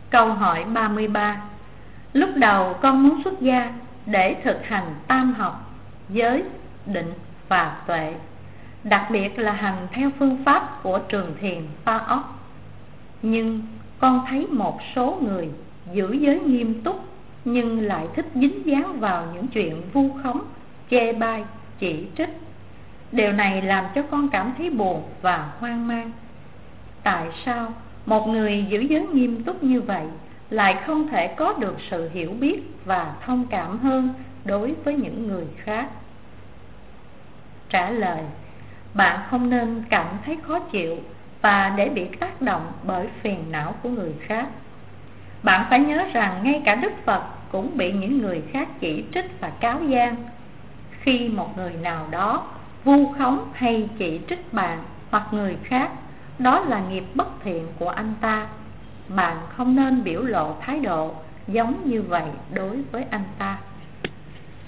Câu hỏi 33. Lúc đầu con muốn xuất gia để thực hành tam học, giới, định và tuệ, đặc biệt là hành theo phương pháp của trường thiền Pa-ốc. Nhưng con thấy một số người giữ giới nghiêm túc nhưng lại thích dính dáng vào những chuyện vu khống, chê bai, chỉ trích. Điều này làm cho con cảm thấy buồn và hoang mang. Tại sao một người giữ giới nghiêm túc như vậy lại không thể có được sự hiểu biết và thông cảm hơn đối với những người khác? Trả lời: bạn không nên cảm thấy khó chịu và để bị tác động bởi phiền não của người khác. Bạn phải nhớ rằng ngay cả Đức Phật cũng bị những người khác chỉ trích và cáo gian. Khi một người nào đó vu khống hay chỉ trích bạn hoặc người khác, đó là nghiệp bất thiện của anh ta. Bạn không nên biểu lộ thái độ giống như vậy đối với anh ta.